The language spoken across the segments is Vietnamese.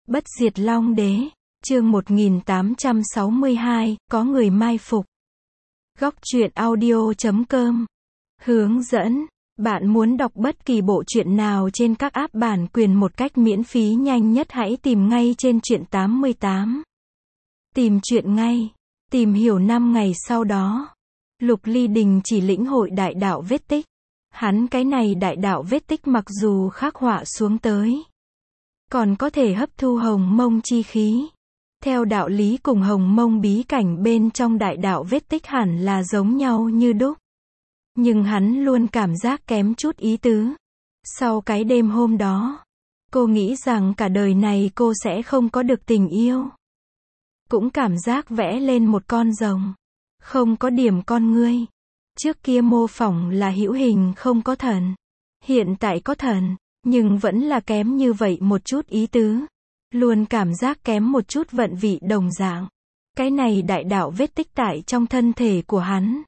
Bất diệt Long Đế, chương 1862, có người mai phục. Góc truyện audio.com. Hướng dẫn, bạn muốn đọc bất kỳ bộ truyện nào trên các app bản quyền một cách miễn phí nhanh nhất hãy tìm ngay trên truyện 88. Tìm truyện ngay. Tìm hiểu 5 ngày sau đó. Lục Ly Đình chỉ lĩnh hội đại đạo vết tích. Hắn cái này đại đạo vết tích mặc dù khắc họa xuống tới, còn có thể hấp thu hồng mông chi khí. Theo đạo lý cùng hồng mông bí cảnh bên trong đại đạo vết tích hẳn là giống nhau như đúc. Nhưng hắn luôn cảm giác kém chút ý tứ. Sau cái đêm hôm đó, cô nghĩ rằng cả đời này cô sẽ không có được tình yêu. Cũng cảm giác vẽ lên một con rồng, không có điểm con ngươi. Trước kia mô phỏng là hữu hình không có thần. Hiện tại có thần, nhưng vẫn là kém như vậy một chút ý tứ. Luôn cảm giác kém một chút vận vị đồng dạng. Cái này đại đạo vết tích tại trong thân thể của hắn,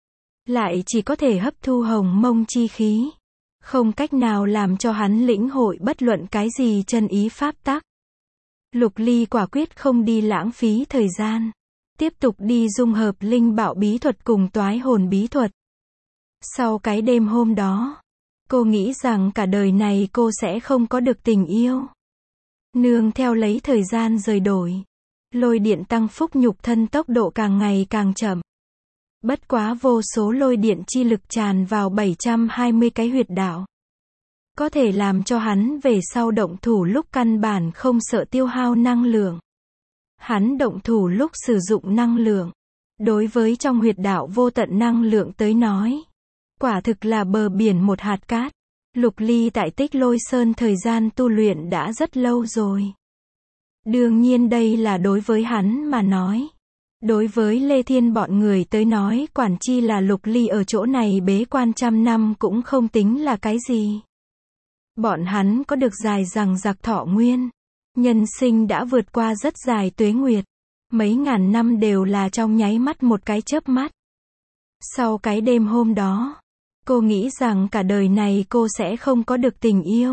lại chỉ có thể hấp thu hồng mông chi khí. Không cách nào làm cho hắn lĩnh hội bất luận cái gì chân ý pháp tắc. Lục Ly quả quyết không đi lãng phí thời gian. Tiếp tục đi dung hợp linh bảo bí thuật cùng toái hồn bí thuật. Sau cái đêm hôm đó, cô nghĩ rằng cả đời này cô sẽ không có được tình yêu. Nương theo lấy thời gian rời đổi, lôi điện tăng phúc nhục thân tốc độ càng ngày càng chậm. Bất quá vô số lôi điện chi lực tràn vào 720 cái huyệt đạo. Có thể làm cho hắn về sau động thủ lúc căn bản không sợ tiêu hao năng lượng. Hắn động thủ lúc sử dụng năng lượng, đối với trong huyệt đạo vô tận năng lượng tới nói, quả thực là bờ biển một hạt cát. Lục Ly tại Tích Lôi Sơn thời gian tu luyện đã rất lâu rồi. Đương nhiên đây là đối với hắn mà nói. Đối với Lê Thiên bọn người tới nói quản chi là Lục Ly ở chỗ này bế quan trăm năm cũng không tính là cái gì. Bọn hắn có được dài dằng dặc thọ nguyên. Nhân sinh đã vượt qua rất dài tuế nguyệt. Mấy ngàn năm đều là trong nháy mắt một cái chớp mắt. Sau cái đêm hôm đó, cô nghĩ rằng cả đời này cô sẽ không có được tình yêu.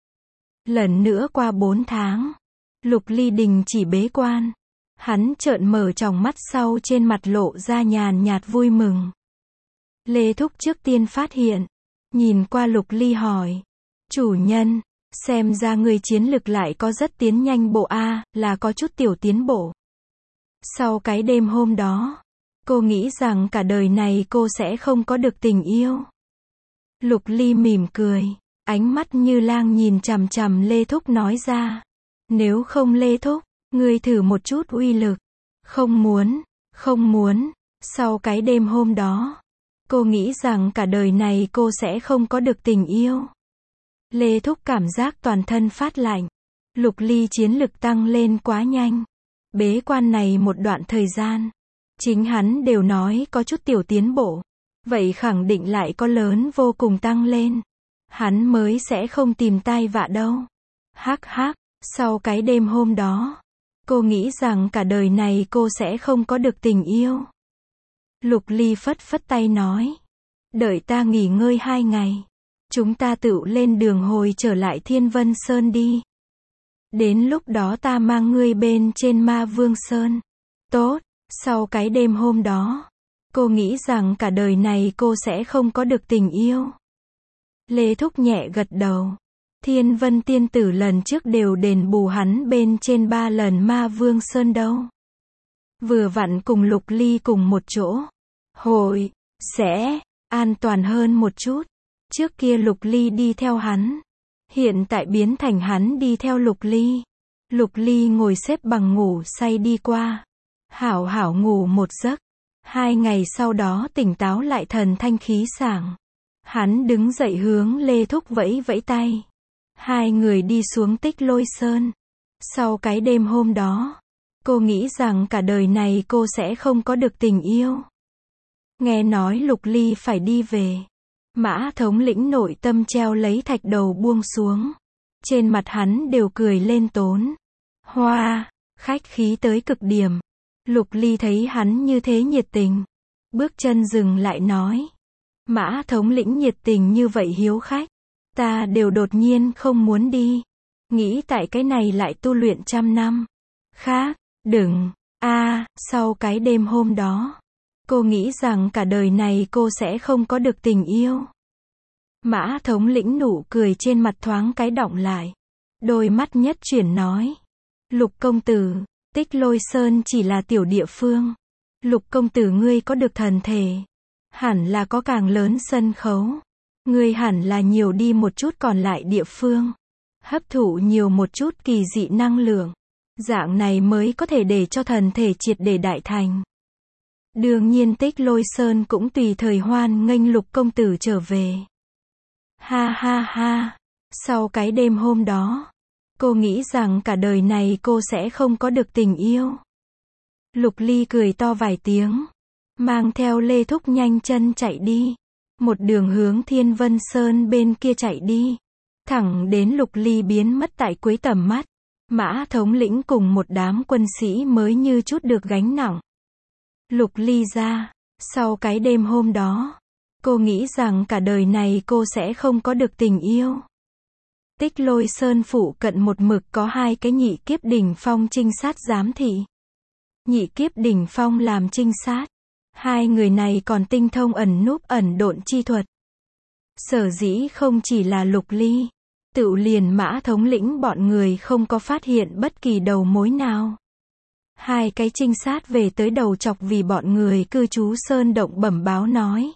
Lần nữa qua 4 tháng, Lục Ly Đình chỉ bế quan. Hắn trợn mở tròng mắt sau trên mặt lộ ra nhàn nhạt vui mừng. Lê Thúc trước tiên phát hiện. Nhìn qua Lục Ly hỏi. Chủ nhân, xem ra người chiến lực lại có rất tiến nhanh bộ A, là có chút tiểu tiến bộ. Sau cái đêm hôm đó, cô nghĩ rằng cả đời này cô sẽ không có được tình yêu. Lục Ly mỉm cười, ánh mắt như lang nhìn chằm chằm Lê Thúc nói ra. Nếu không Lê Thúc, ngươi thử một chút uy lực. Không muốn, không muốn. Sau cái đêm hôm đó, cô nghĩ rằng cả đời này cô sẽ không có được tình yêu. Lê Thúc cảm giác toàn thân phát lạnh. Lục Ly chiến lực tăng lên quá nhanh. Bế quan này một đoạn thời gian, chính hắn đều nói có chút tiểu tiến bộ. Vậy khẳng định lại có lớn vô cùng tăng lên. Hắn mới sẽ không tìm tai vạ đâu. Hắc hắc, sau cái đêm hôm đó, cô nghĩ rằng cả đời này cô sẽ không có được tình yêu. Lục Ly phất phất tay nói. Đợi ta nghỉ ngơi 2 ngày. Chúng ta tự lên đường hồi trở lại Thiên Vân Sơn đi. Đến lúc đó ta mang ngươi bên trên Ma Vương Sơn. Tốt, sau cái đêm hôm đó, cô nghĩ rằng cả đời này cô sẽ không có được tình yêu. Lê Thúc nhẹ gật đầu. Thiên Vân tiên tử lần trước đều đền bù hắn bên trên 3 lần Ma Vương Sơn đâu. Vừa vặn cùng Lục Ly cùng một chỗ. Hội, sẽ, an toàn hơn một chút. Trước kia Lục Ly đi theo hắn. Hiện tại biến thành hắn đi theo Lục Ly. Lục Ly ngồi xếp bằng ngủ say đi qua. Hảo hảo ngủ một giấc. 2 ngày sau đó tỉnh táo lại thần thanh khí sảng. Hắn đứng dậy hướng Lê Thúc vẫy vẫy tay. 2 người đi xuống Tích Lôi Sơn. Sau cái đêm hôm đó, cô nghĩ rằng cả đời này cô sẽ không có được tình yêu. Nghe nói Lục Ly phải đi về. Mã thống lĩnh nội tâm treo lấy thạch đầu buông xuống. Trên mặt hắn đều cười lên tốn. Hoa, khách khí tới cực điểm. Lục Ly thấy hắn như thế nhiệt tình. Bước chân dừng lại nói. Mã thống lĩnh nhiệt tình như vậy hiếu khách. Ta đều đột nhiên không muốn đi. nghĩ tại cái này lại tu luyện trăm năm. Khác, đừng, sau cái đêm hôm đó, cô nghĩ rằng cả đời này cô sẽ không có được tình yêu. Mã thống lĩnh nụ cười trên mặt thoáng cái đọng lại. Đôi mắt nhất chuyển nói. Lục công tử, Tích Lôi Sơn chỉ là tiểu địa phương. Lục công tử ngươi có được thần thể. Hẳn là có càng lớn sân khấu. Ngươi hẳn là nhiều đi một chút còn lại địa phương. Hấp thụ nhiều một chút kỳ dị năng lượng. Dạng này mới có thể để cho thần thể triệt để đại thành. Đương nhiên Tích Lôi Sơn cũng tùy thời hoan nghênh lục công tử trở về. Ha ha ha. Sau cái đêm hôm đó, cô nghĩ rằng cả đời này cô sẽ không có được tình yêu. Lục Ly cười to vài tiếng, mang theo Lê Thúc nhanh chân chạy đi. Một đường hướng Thiên Vân Sơn bên kia chạy đi. Thẳng đến Lục Ly biến mất tại cuối tầm mắt. Mã thống lĩnh cùng một đám quân sĩ mới như chút được gánh nặng. Lục Ly ra. Sau cái đêm hôm đó, cô nghĩ rằng cả đời này cô sẽ không có được tình yêu. Tích Lôi Sơn phụ cận một mực có 2 cái nhị kiếp đỉnh phong trinh sát giám thị. Nhị kiếp đỉnh phong làm trinh sát. 2 người này còn tinh thông ẩn núp ẩn độn chi thuật. Sở dĩ không chỉ là Lục Ly, tự liền Mã thống lĩnh bọn người không có phát hiện bất kỳ đầu mối nào. 2 cái trinh sát về tới Đầu Chọc Vì bọn người cư trú sơn động bẩm báo nói.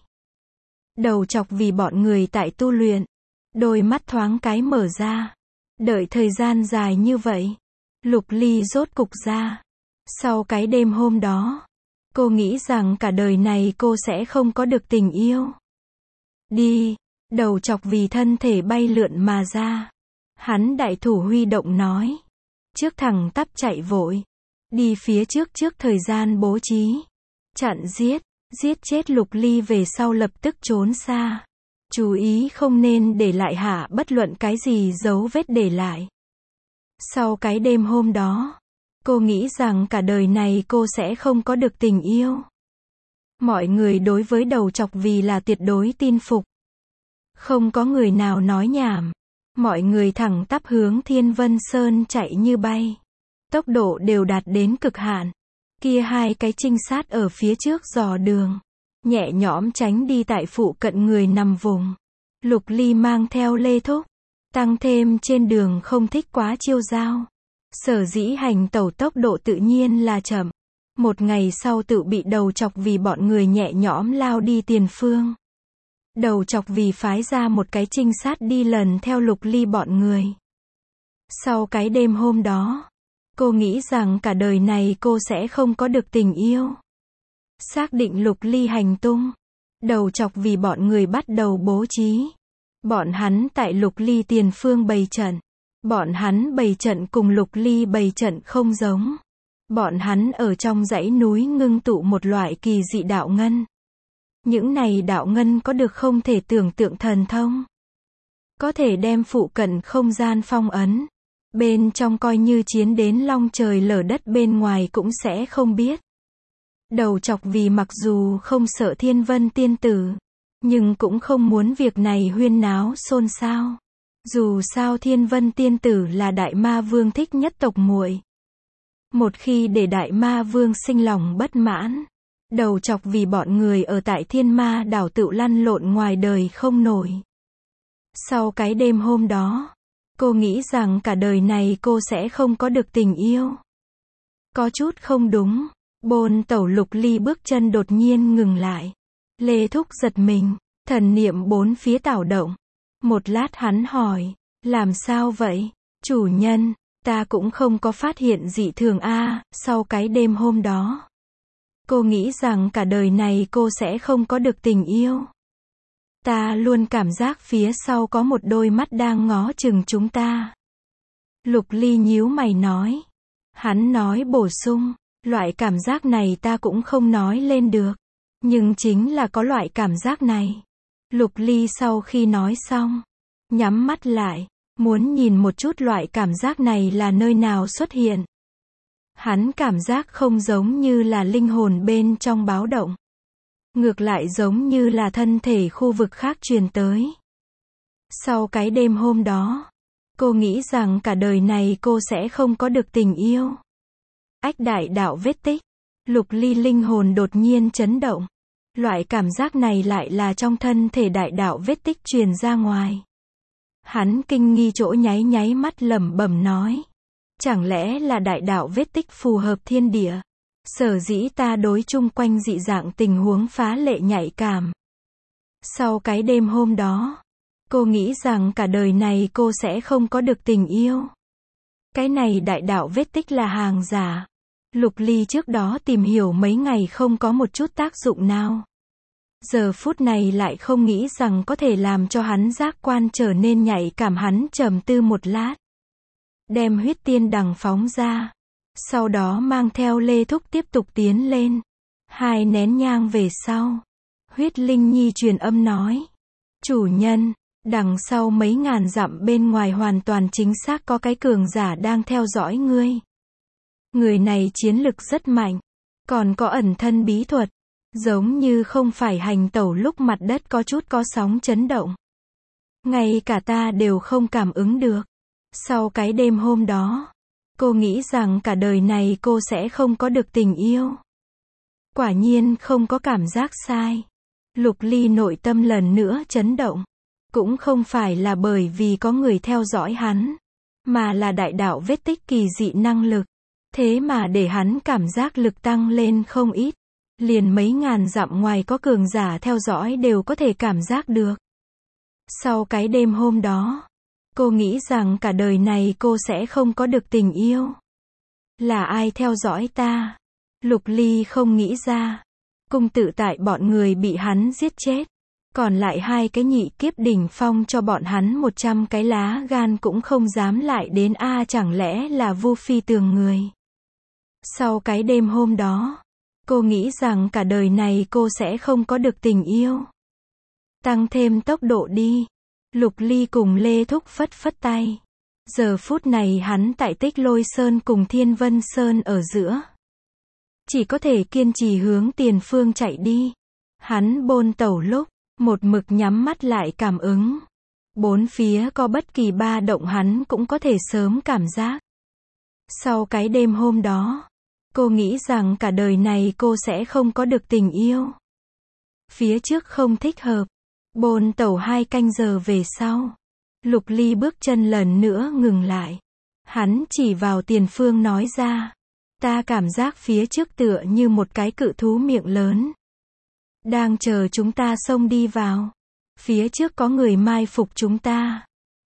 Đầu Chọc Vì bọn người tại tu luyện. Đôi mắt thoáng cái mở ra. Đợi thời gian dài như vậy. Lục Ly rốt cục ra. Sau cái đêm hôm đó, cô nghĩ rằng cả đời này cô sẽ không có được tình yêu. Đi. Đầu Chọc Vì thân thể bay lượn mà ra. Hắn đại thủ huy động nói. Trước thẳng tắp chạy vội. Đi phía trước thời gian bố trí. Chặn giết chết Lục Ly về sau lập tức trốn xa. Chú ý không nên để lại hạ bất luận cái gì dấu vết để lại. Sau cái đêm hôm đó, cô nghĩ rằng cả đời này cô sẽ không có được tình yêu. Mọi người đối với Đầu Chọc Vì là tuyệt đối tin phục. Không có người nào nói nhảm. Mọi người thẳng tắp hướng Thiên Vân Sơn chạy như bay. Tốc độ đều đạt đến cực hạn. Kia 2 cái trinh sát ở phía trước dò đường. Nhẹ nhõm tránh đi tại phụ cận người nằm vùng. Lục Ly mang theo Lê Thúc. Tăng thêm trên đường không thích quá chiêu giao. Sở dĩ hành tẩu tốc độ tự nhiên là chậm. Một ngày sau tự bị Đầu Chọc Vì bọn người nhẹ nhõm lao đi tiền phương. Đầu Chọc Vì phái ra một cái trinh sát đi lần theo Lục Ly bọn người. Sau cái đêm hôm đó, cô nghĩ rằng cả đời này cô sẽ không có được tình yêu. Xác định Lục Ly hành tung. Đầu Chọc Vì bọn người bắt đầu bố trí. Bọn hắn tại Lục Ly tiền phương bày trận. Bọn hắn bày trận cùng Lục Ly bày trận không giống. Bọn hắn ở trong dãy núi ngưng tụ một loại kỳ dị đạo ngân. Những này đạo ngân có được không thể tưởng tượng thần thông. Có thể đem phụ cận không gian phong ấn. Bên trong coi như chiến đến long trời lở đất bên ngoài cũng sẽ không biết. Đầu Chọc Vì mặc dù không sợ Thiên Vân tiên tử, nhưng cũng không muốn việc này huyên náo xôn xao. Dù sao Thiên Vân tiên tử là Đại Ma Vương thích nhất tộc muội. Một khi để Đại Ma Vương sinh lòng bất mãn, Đầu Chọc Vì bọn người ở tại Thiên Ma đảo tự lăn lộn ngoài đời không nổi. Sau cái đêm hôm đó, cô nghĩ rằng cả đời này cô sẽ không có được tình yêu. Có chút không đúng. Bồn tẩu Lục Ly bước chân đột nhiên ngừng lại. Lê Thúc giật mình, thần niệm bốn phía tảo động. Một lát hắn hỏi, làm sao vậy? Chủ nhân, ta cũng không có phát hiện dị thường sau cái đêm hôm đó. Cô nghĩ rằng cả đời này cô sẽ không có được tình yêu. Ta luôn cảm giác phía sau có một đôi mắt đang ngó chừng chúng ta. Lục Ly nhíu mày nói. Hắn nói bổ sung, loại cảm giác này ta cũng không nói lên được. Nhưng chính là có loại cảm giác này. Lục Ly sau khi nói xong, nhắm mắt lại, muốn nhìn một chút loại cảm giác này là nơi nào xuất hiện. Hắn cảm giác không giống như là linh hồn bên trong báo động. Ngược lại giống như là thân thể khu vực khác truyền tới. Sau cái đêm hôm đó, Cô nghĩ rằng cả đời này cô sẽ không có được tình yêu. Ách đại đạo vết tích. Lục Ly linh hồn đột nhiên chấn động. Loại cảm giác này lại là trong thân thể đại đạo vết tích truyền ra ngoài. Hắn kinh nghi chỗ nháy nháy mắt lẩm bẩm nói. Chẳng lẽ là đại đạo vết tích phù hợp thiên địa? Sở dĩ ta đối chung quanh dị dạng tình huống phá lệ nhạy cảm. Sau cái đêm hôm đó, cô nghĩ rằng cả đời này cô sẽ không có được tình yêu. Cái này đại đạo vết tích là hàng giả. Lục Ly trước đó tìm hiểu mấy ngày không có một chút tác dụng nào. Giờ phút này lại không nghĩ rằng có thể làm cho hắn giác quan trở nên nhạy cảm. Hắn trầm tư một lát. Đem huyết tiên đằng phóng ra. Sau đó mang theo Lê Thúc tiếp tục tiến lên. 2 nén nhang về sau. Huyết Linh Nhi truyền âm nói. Chủ nhân, đằng sau mấy ngàn dặm bên ngoài hoàn toàn chính xác có cái cường giả đang theo dõi ngươi. Người này chiến lực rất mạnh. Còn có ẩn thân bí thuật. Giống như không phải hành tẩu lúc mặt đất có chút có sóng chấn động. Ngay cả ta đều không cảm ứng được. Sau cái đêm hôm đó, cô nghĩ rằng cả đời này cô sẽ không có được tình yêu. Quả nhiên không có cảm giác sai. Lục Ly nội tâm lần nữa chấn động. Cũng không phải là bởi vì có người theo dõi hắn, mà là đại đạo vết tích kỳ dị năng lực. Thế mà để hắn cảm giác lực tăng lên không ít. Liền mấy ngàn dặm ngoài có cường giả theo dõi đều có thể cảm giác được. Sau cái đêm hôm đó, cô nghĩ rằng cả đời này cô sẽ không có được tình yêu. Là ai theo dõi ta? Lục Ly không nghĩ ra. Cung tự tại bọn người bị hắn giết chết. Còn lại 2 cái nhị kiếp đỉnh phong cho bọn hắn 100 cái lá gan cũng không dám lại đến chẳng lẽ là Vu Phi Tường người. Sau cái đêm hôm đó, cô nghĩ rằng cả đời này cô sẽ không có được tình yêu. Tăng thêm tốc độ đi. Lục Ly cùng Lê Thúc phất phất tay. Giờ phút này hắn tại Tích Lôi Sơn cùng Thiên Vân Sơn ở giữa. Chỉ có thể kiên trì hướng tiền phương chạy đi. Hắn bôn tẩu lúc, một mực nhắm mắt lại cảm ứng. 4 phía có bất kỳ ba động hắn cũng có thể sớm cảm giác. Sau cái đêm hôm đó, cô nghĩ rằng cả đời này cô sẽ không có được tình yêu. Phía trước không thích hợp. Bôn tẩu 2 canh giờ về sau. Lục Ly bước chân lần nữa ngừng lại. Hắn chỉ vào tiền phương nói ra. Ta cảm giác phía trước tựa như một cái cự thú miệng lớn. Đang chờ chúng ta xông đi vào. Phía trước có người mai phục chúng ta.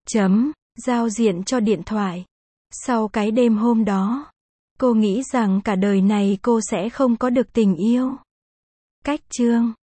Giao diện cho điện thoại. Sau cái đêm hôm đó, cô nghĩ rằng cả đời này cô sẽ không có được tình yêu. Cách chương